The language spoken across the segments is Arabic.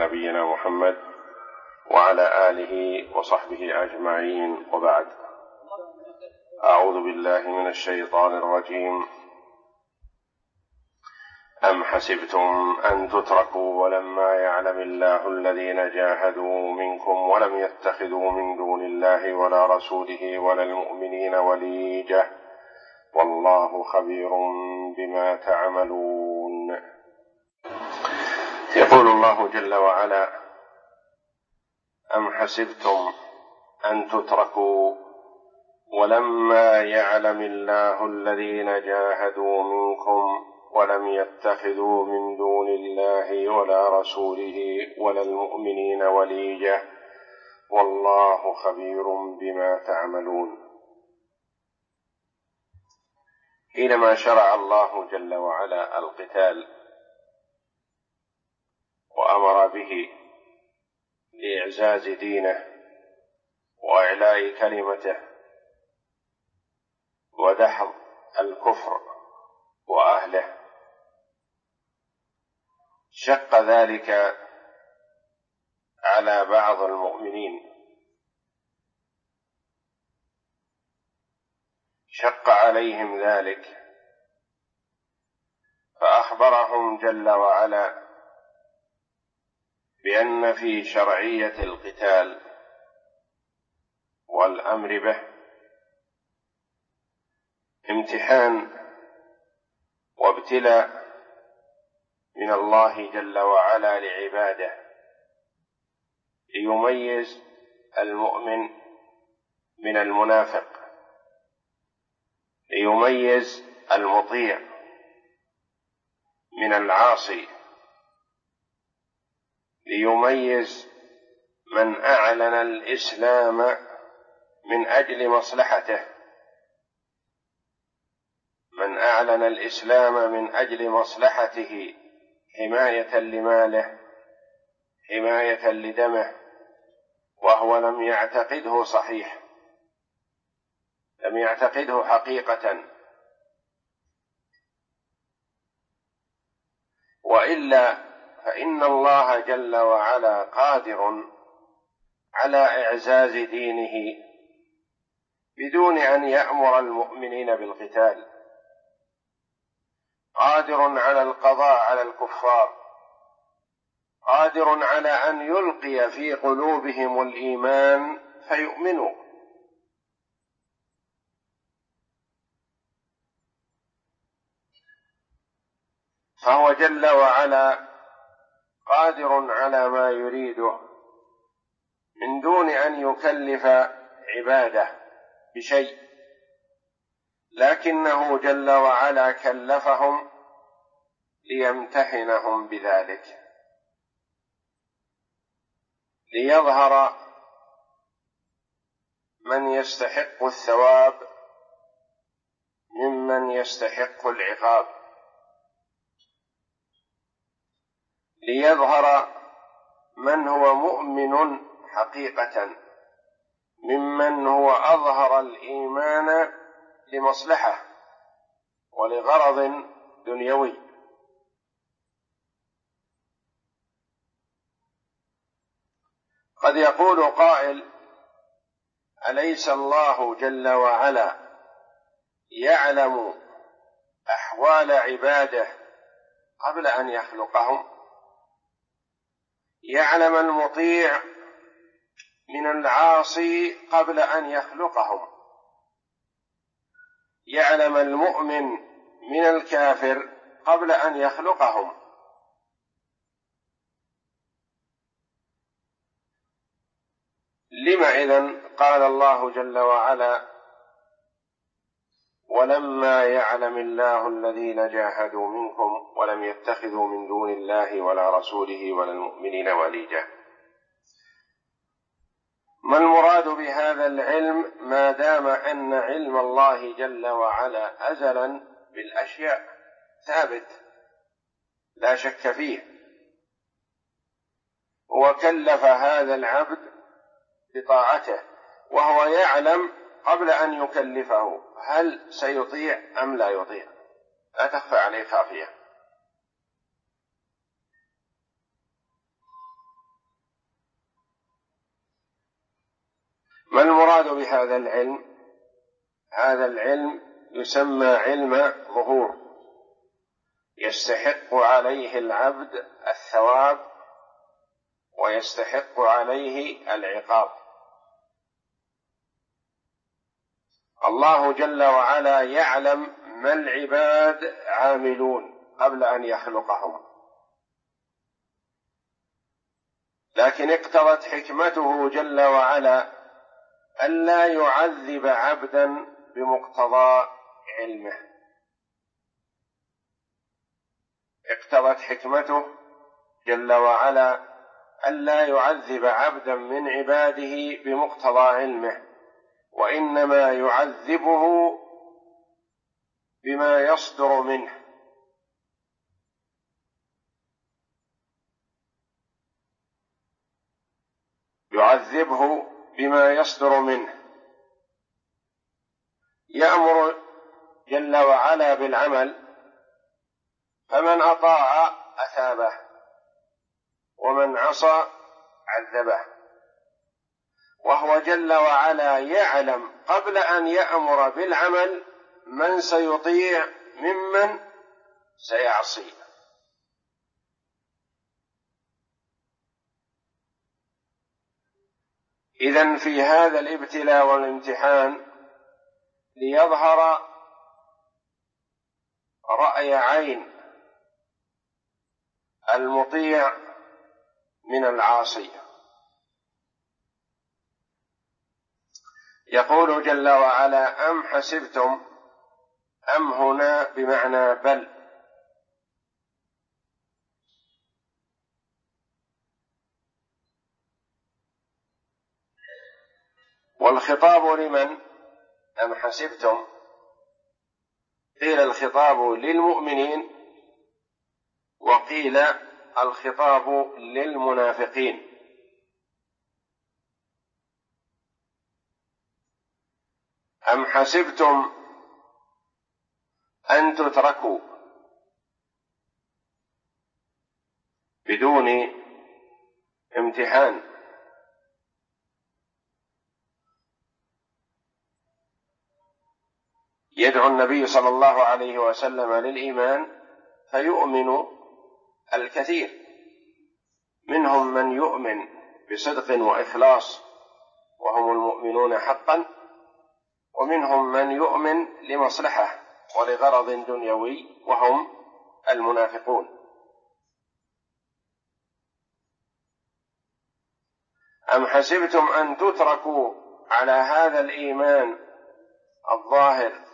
نبينا محمد وعلى آله وصحبه أجمعين، وبعد. أعوذ بالله من الشيطان الرجيم. أم حسبتم أن تتركوا ولما يعلم الله الذين جاهدوا منكم ولم يتخذوا من دون الله ولا رسوله ولا المؤمنين وليجة والله خبير بما تعملون. يقول الله جل وعلا: أم حسبتم أن تتركوا ولما يعلم الله الذين جاهدوا منكم ولم يتخذوا من دون الله ولا رسوله ولا المؤمنين وليجة والله خبير بما تعملون. حينما شرع الله جل وعلا القتال وأمر به لإعزاز دينه وإعلاء كلمته ودحض الكفر وأهله، شق ذلك على بعض المؤمنين، شق عليهم ذلك، فأخبرهم جل وعلا بأن في شرعية القتال والأمر به امتحان وابتلاء من الله جل وعلا لعباده، ليميز المؤمن من المنافق، ليميز المطيع من العاصي، ليميز من أعلن الإسلام من أجل مصلحته، من أعلن الإسلام من أجل مصلحته، حماية لماله، حماية لدمه، وهو لم يعتقده صحيح، لم يعتقده حقيقة، وإلا فإن الله جل وعلا قادر على إعزاز دينه بدون أن يأمر المؤمنين بالقتال، قادر على القضاء على الكفار، قادر على أن يلقي في قلوبهم الإيمان فيؤمنوا، فهو جل وعلا قادر على ما يريده من دون أن يكلف عباده بشيء، لكنه جل وعلا كلفهم ليمتحنهم بذلك، ليظهر من يستحق الثواب ممن يستحق العقاب، ليظهر من هو مؤمن حقيقة ممن هو أظهر الإيمان لمصلحة ولغرض دنيوي. قد يقول قائل: أليس الله جل وعلا يعلم أحوال عباده قبل أن يخلقهم؟ يعلم المطيع من العاصي قبل أن يخلقهم، يعلم المؤمن من الكافر قبل أن يخلقهم، لما إذن قال الله جل وعلا: ولما يعلم الله الذين جاهدوا منكم ولم يتخذوا من دون الله ولا رسوله ولا المؤمنين وليجة؟ ما المراد بهذا العلم ما دام أن علم الله جل وعلا أزلا بالأشياء ثابت لا شك فيه، وكلف هذا العبد بطاعته وهو يعلم قبل أن يكلفه هل سيطيع أم لا يطيع، لا تخفى عليه خافية. ما المراد بهذا العلم؟ هذا العلم يسمى علم ظهور، يستحق عليه العبد الثواب ويستحق عليه العقاب. الله جل وعلا يعلم ما العباد عاملون قبل أن يخلقهم، لكن اقتضت حكمته جل وعلا ألا يعذب عبدا بمقتضى علمه. اقتضت حكمته جل وعلا ألا يعذب عبدا من عباده بمقتضى علمه، وإنما يعذبه بما يصدر منه. يعذبه بما يصدر منه، يأمر جل وعلا بالعمل، فمن أطاع أثابه ومن عصى عذبه، وهو جل وعلا يعلم قبل أن يأمر بالعمل من سيطيع ممن سيعصي. إذن في هذا الابتلاء والامتحان ليظهر رأي عين المطيع من العاصي. يقول جل وعلا: أم حسبتم، أم هنا بمعنى بل، والخطاب لمن؟ أم حسبتم، قيل الخطاب للمؤمنين وقيل الخطاب للمنافقين. أم حسبتم أن تتركوا بدون امتحان، يدعو النبي صلى الله عليه وسلم للإيمان فيؤمن الكثير، منهم من يؤمن بصدق وإخلاص وهم المؤمنون حقا، ومنهم من يؤمن لمصلحة ولغرض دنيوي وهم المنافقون. أم حسبتم أن تتركوا على هذا الإيمان الظاهر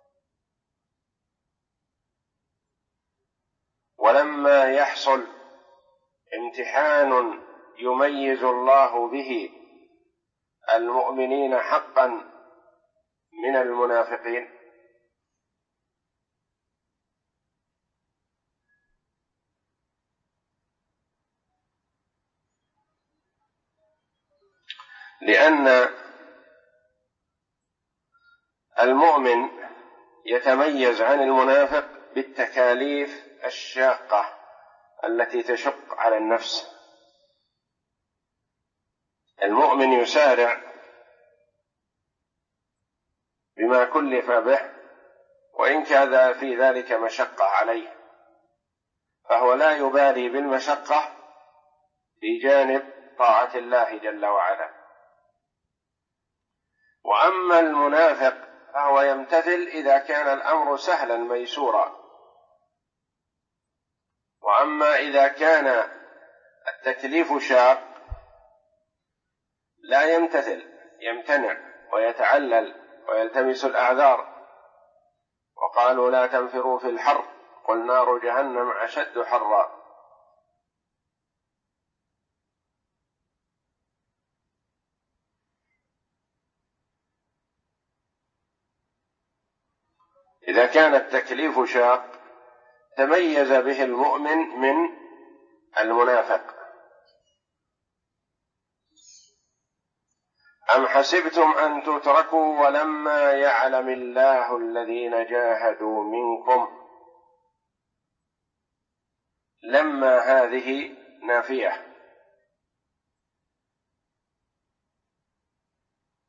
ولما يحصل امتحان يميز الله به المؤمنين حقا من المنافقين؟ لأن المؤمن يتميز عن المنافق بالتكاليف الشاقة التي تشق على النفس. المؤمن يسارع بما كلف به وإن كان في ذلك مشقة عليه، فهو لا يبالي بالمشقة في جانب طاعة الله جل وعلا. وأما المنافق فهو يمتثل إذا كان الأمر سهلا ميسورا، وأما إذا كان التكليف شاق لا يمتثل، يمتنع ويتعلل ويلتمس الأعذار. وقالوا: لا تنفروا في الحر، قل نار جهنم أشد حرا. إذا كان التكليف شاق تميز به المؤمن من المنافق. أم حسبتم أن تتركوا ولما يعلم الله الذين جاهدوا منكم، لما هذه نافية،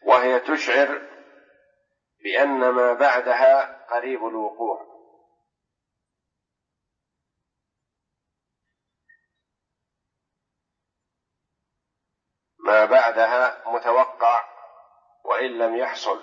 وهي تشعر بأن ما بعدها قريب الوقوع. ما بعدها متوقع وإن لم يحصل،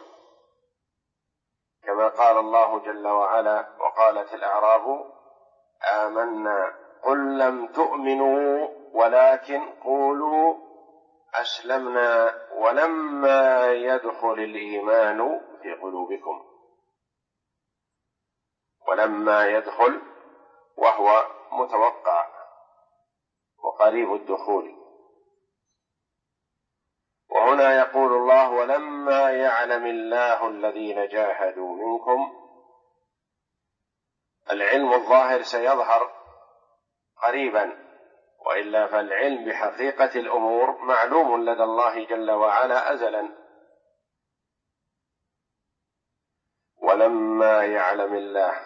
كما قال الله جل وعلا: وقالت الأعراب آمنا قل لم تؤمنوا ولكن قولوا أسلمنا ولما يدخل الإيمان في قلوبكم. ولما يدخل وهو متوقع وقريب الدخول. وهنا يقول الله: ولما يعلم الله الذين جاهدوا منكم. العلم الظاهر سيظهر قريبا، وإلا فالعلم بحقيقة الأمور معلوم لدى الله جل وعلا أزلا. ولما يعلم الله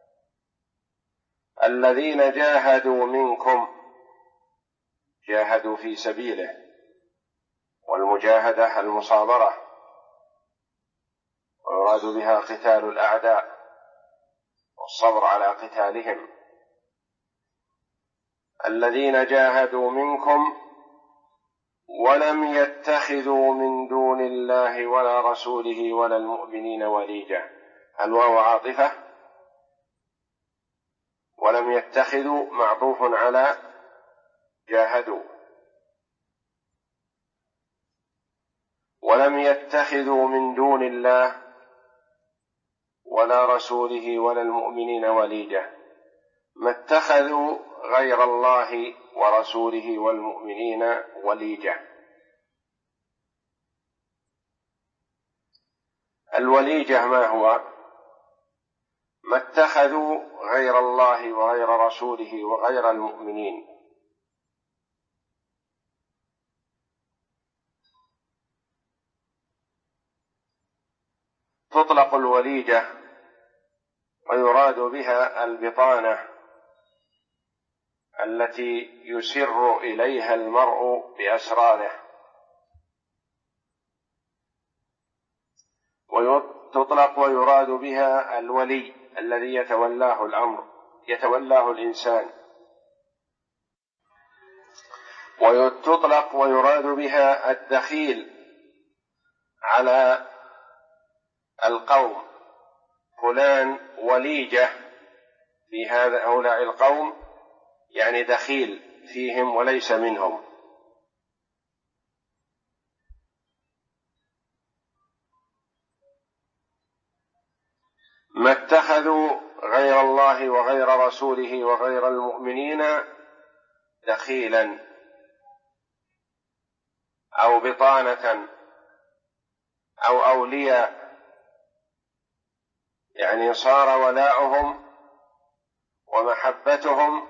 الذين جاهدوا منكم، جاهدوا في سبيله، والمجاهدة المصابرة، ويراد بها قتال الأعداء والصبر على قتالهم. الذين جاهدوا منكم ولم يتخذوا من دون الله ولا رسوله ولا المؤمنين وليجا. الواو عاطفة، ولم يتخذوا معطوف على جاهدوا. ولم يتخذوا من دون الله ولا رسوله ولا المؤمنين وليجا. ما اتخذوا غير الله ورسوله والمؤمنين وليجا. الوليجة ما هو؟ ما اتخذوا غير الله وغير رسوله وغير المؤمنين. تطلق الوليجة ويراد بها البطانة التي يسر إليها المرء بأسراره، وتطلق ويراد بها الولي الذي يتولاه الأمر، يتولاه الإنسان. وتطلق ويراد بها الدخيل على القوم. فلان وليجة في هؤلاء القوم، يعني دخيل فيهم وليس منهم. ما اتخذوا غير الله وغير رسوله وغير المؤمنين دخيلا أو بطانة أو أولياء، يعني صار ولاؤهم ومحبتهم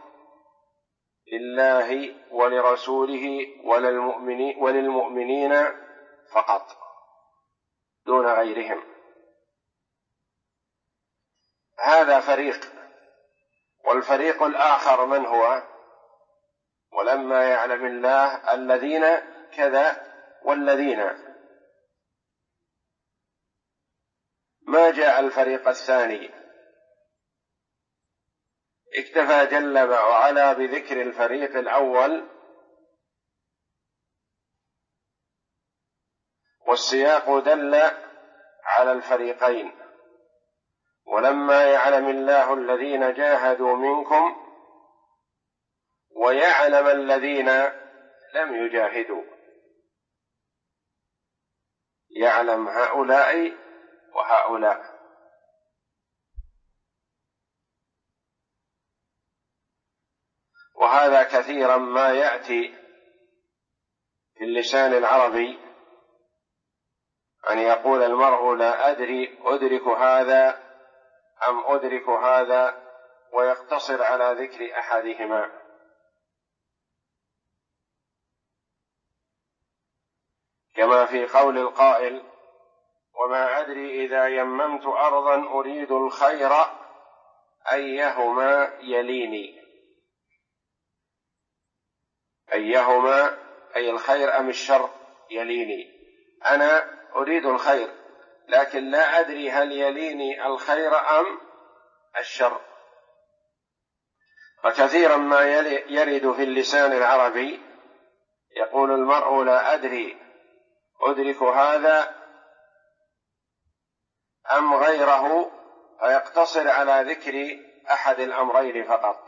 لله ولرسوله وللمؤمنين فقط دون غيرهم. هذا فريق. والفريق الآخر من هو؟ ولما يعلم الله الذين كذا والذين. ما جاء الفريق الثاني، اكتفى جل وعلا بذكر الفريق الأول، والسياق دل على الفريقين. ولما يعلم الله الذين جاهدوا منكم ويعلم الذين لم يجاهدوا، يعلم هؤلاء وهؤلاء. وهذا كثيرا ما يأتي في اللسان العربي، أن يقول المرء لا أدري أدرك هذا أم أدرك هذا، ويقتصر على ذكر أحدهما. كما في قول القائل: وما أدري إذا يممت أرضا أريد الخير أيهما يليني. أيهما أي الخير أم الشر يليني. أنا أريد الخير لكن لا أدري هل يليني الخير أم الشر. فكثيرا ما يرد في اللسان العربي يقول المرء لا أدري أدرك هذا أم غيره، فيقتصر على ذكر أحد الأمرين فقط.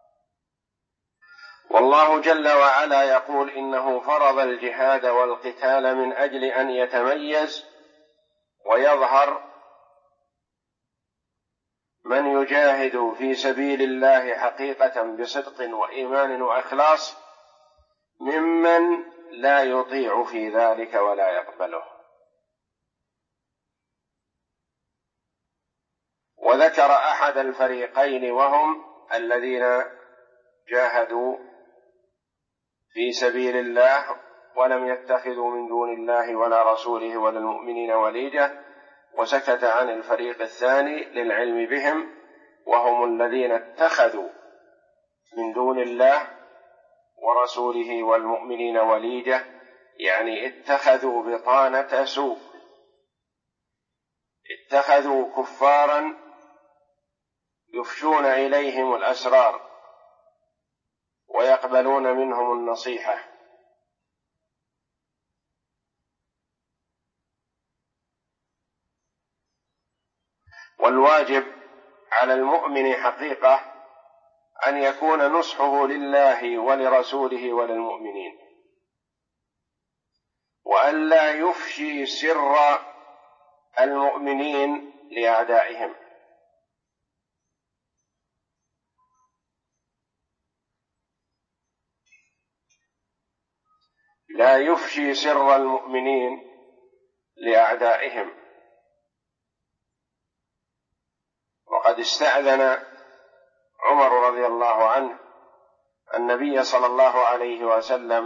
والله جل وعلا يقول إنه فرض الجهاد والقتال من أجل أن يتميز ويظهر من يجاهد في سبيل الله حقيقة بصدق وإيمان وإخلاص ممن لا يطيع في ذلك ولا يقبله. وذكر أحد الفريقين وهم الذين جاهدوا في سبيل الله ولم يتخذوا من دون الله ولا رسوله ولا المؤمنين وليجة، وسكت عن الفريق الثاني للعلم بهم، وهم الذين اتخذوا من دون الله ورسوله والمؤمنين وليجة، يعني اتخذوا بطانة سوء، اتخذوا كفارا يفشون إليهم الأسرار ويقبلون منهم النصيحة. والواجب على المؤمن حقيقة أن يكون نصحه لله ولرسوله وللمؤمنين، وأن لا يفشي سر المؤمنين لأعدائهم، لا يفشي سر المؤمنين لأعدائهم. وقد استأذن عمر رضي الله عنه النبي صلى الله عليه وسلم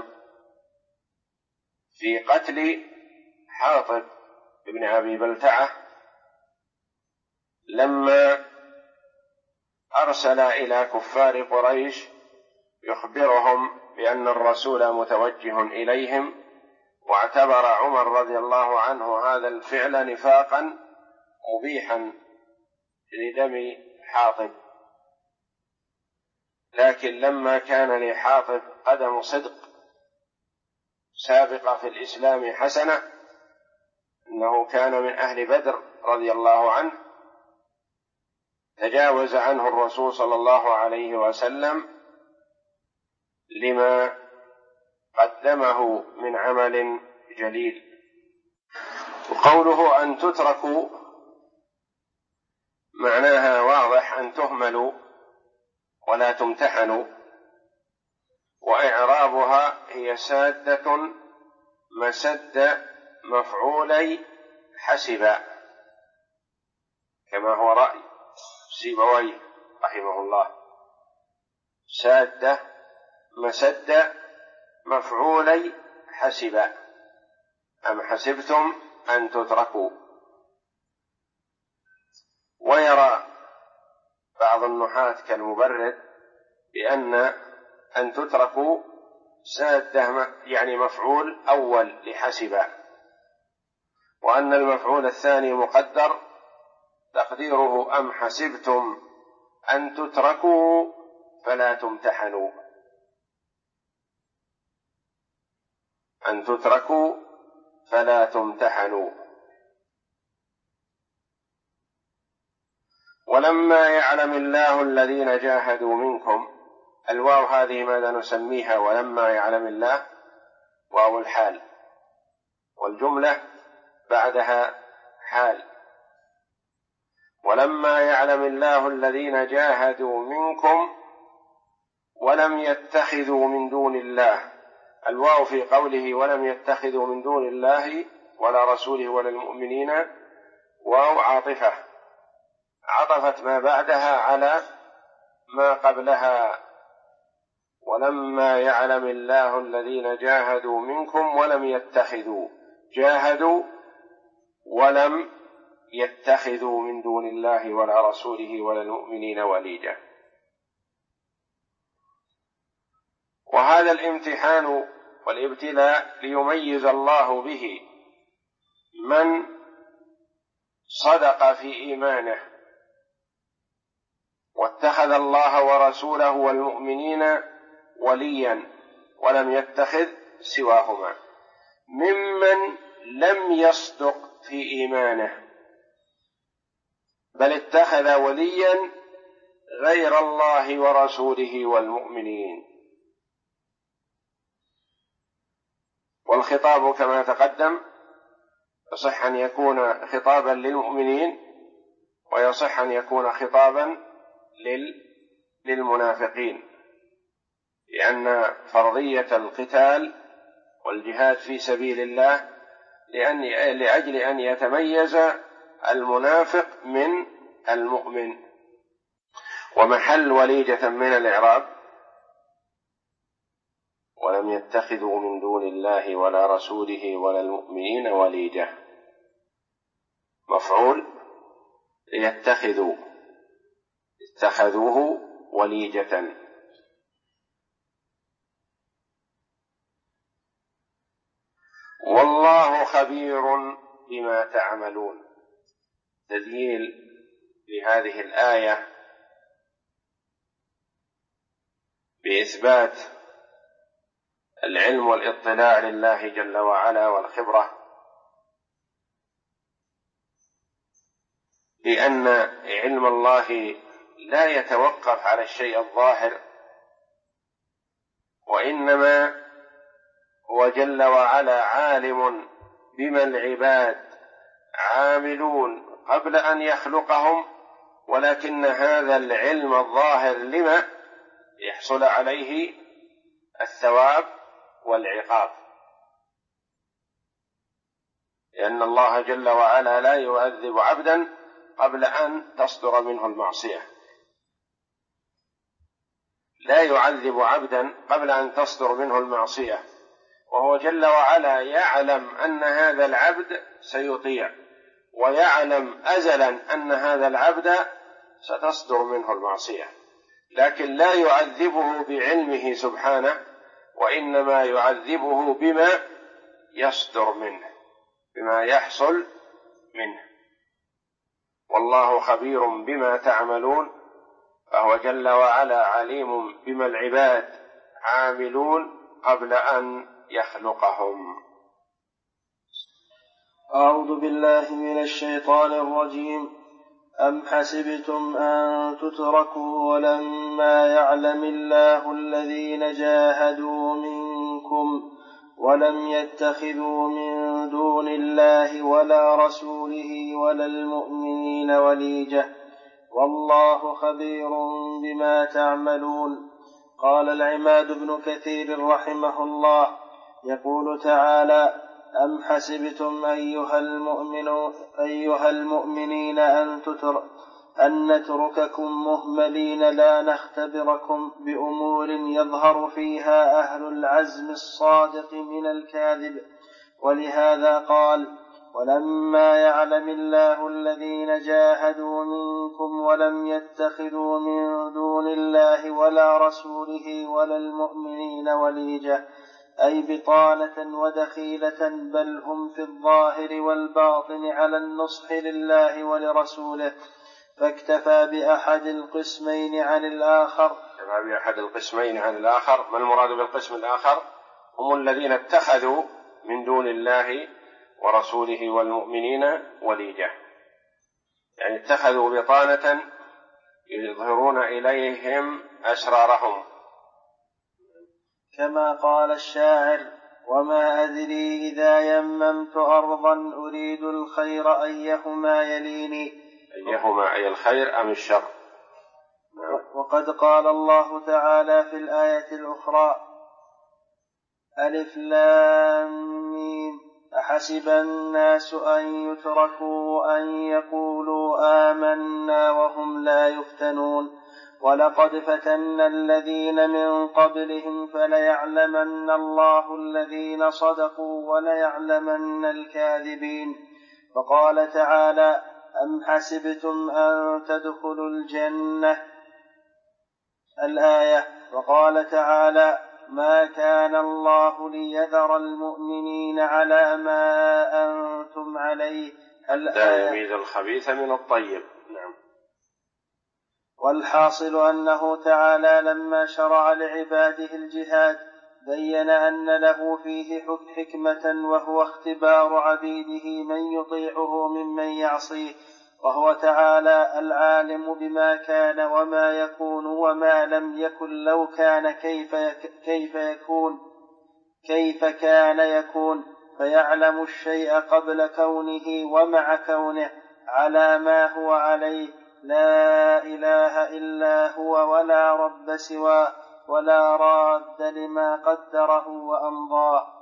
في قتل حاطب بن أبي بلتعة لما أرسل إلى كفار قريش يخبرهم بأن الرسول متوجه إليهم، واعتبر عمر رضي الله عنه هذا الفعل نفاقا مبيحا لدم حاطب. لكن لما كان لحاطب قدم صدق سابقة في الإسلام حسنة، إنه كان من أهل بدر رضي الله عنه، تجاوز عنه الرسول صلى الله عليه وسلم لما قدمه من عمل جليل. وقوله أن تتركوا معناها واضح، أن تهملوا ولا تمتحنوا، وإعرابها هي سادة مسد مفعولي حسب، كما هو رأي سيبويه رحمه الله، سادة مسد مفعولي حسب، أم حسبتم أن تتركوا. ويرى بعض النحاة كالمبرد بأن أن تتركوا سادة يعني مفعول أول لحسب، وأن المفعول الثاني مقدر تقديره أم حسبتم أن تتركوا فلا تمتحنوا، أن تتركوا فلا تمتحنوا. ولما يعلم الله الذين جاهدوا منكم، الواو هذه ماذا نسميها؟ ولما يعلم الله واو الحال، والجملة بعدها حال. ولما يعلم الله الذين جاهدوا منكم ولم يتخذوا من دون الله، الواو في قوله ولم يتخذوا من دون الله ولا رسوله ولا المؤمنين واو عاطفة، عطفت ما بعدها على ما قبلها. ولما يعلم الله الذين جاهدوا منكم ولم يتخذوا، جاهدوا ولم يتخذوا من دون الله ولا رسوله ولا المؤمنين وليجة. وهذا الامتحان والابتلاء ليميز الله به من صدق في إيمانه واتخذ الله ورسوله والمؤمنين وليا ولم يتخذ سواهما، ممن لم يصدق في إيمانه بل اتخذ وليا غير الله ورسوله والمؤمنين. والخطاب كما تقدم يصح أن يكون خطابا للمؤمنين ويصح أن يكون خطابا للمنافقين، لأن فرضية القتال والجهاد في سبيل الله لأجل أن يتميز المنافق من المؤمن. ومحل وليجة من الإعراب ولم يتخذوا من دون الله ولا رسوله ولا المؤمنين وليجة، مفعول ليتخذوا، اتخذوه وليجة. والله خبير بما تعملون. تدليل لهذه الآية بإثبات العلم والاطلاع لله جل وعلا والخبرة، لأن علم الله لا يتوقف على الشيء الظاهر، وإنما هو جل وعلا عالم بما العباد عاملون قبل أن يخلقهم، ولكن هذا العلم الظاهر لما يحصل عليه الثواب والعقاب، لأن الله جل وعلا لا يعذب عبدا قبل أن تصدر منه المعصية، لا يعذب عبدا قبل أن تصدر منه المعصية، وهو جل وعلا يعلم أن هذا العبد سيطيع، ويعلم أزلا أن هذا العبد ستصدر منه المعصية، لكن لا يعذبه بعلمه سبحانه، وإنما يعذبه بما يصدر منه، بما يحصل منه. والله خبير بما تعملون، فهو جل وعلا عليم بما العباد عاملون قبل أن يخلقهم. أعوذ بالله من الشيطان الرجيم. أم حسبتم أن تتركوا ولما يعلم الله الذين جاهدوا منكم ولم يتخذوا من دون الله ولا رسوله ولا المؤمنين وليجة والله خبير بما تعملون. قال العماد بن كثير رحمه الله يقول تعالى: أم حسبتم أيها المؤمنين أن نترككم مهملين لا نختبركم بأمور يظهر فيها أهل العزم الصادق من الكاذب. ولهذا قال: ولما يعلم الله الذين جاهدوا منكم ولم يتخذوا من دون الله ولا رسوله ولا المؤمنين وليجة، أي بطانة ودخيلة، بل هم في الظاهر والباطن على النصح لله ولرسوله، فاكتفى بأحد القسمين عن الآخر. ما المراد بالقسم الآخر؟ هم الذين اتخذوا من دون الله ورسوله والمؤمنين وليجة، يعني اتخذوا بطانة يظهرون إليهم أسرارهم، كما قال الشاعر: وما أدري إذا يممت أرضا أريد الخير أيهما يليني. أيهما أي الخير أم الشر. وقد قال الله تعالى في الآية الأخرى: ألف لام ميم أحسب الناس أن يتركوا أن يقولوا آمنا وهم لا يفتنون ولقد فتنا الذين من قبلهم فليعلمن الله الذين صدقوا وليعلمن الكاذبين. وقال تعالى: أم حسبتم أن تدخلوا الجنة، الآية. وقال تعالى: ما كان الله ليذر المؤمنين على ما أنتم عليه لا يميز الخبيث من الطيب. نعم. والحاصل أنه تعالى لما شرع لعباده الجهاد بين أن له فيه حكمة، وهو اختبار عبيده من يطيعه ممن يعصيه، وهو تعالى العالم بما كان وما يكون وما لم يكن، لو كان كيف كان يكون، فيعلم الشيء قبل كونه ومع كونه على ما هو عليه، لا إله إلا هو ولا رب سواه ولا راد لما قدره وأمضاه.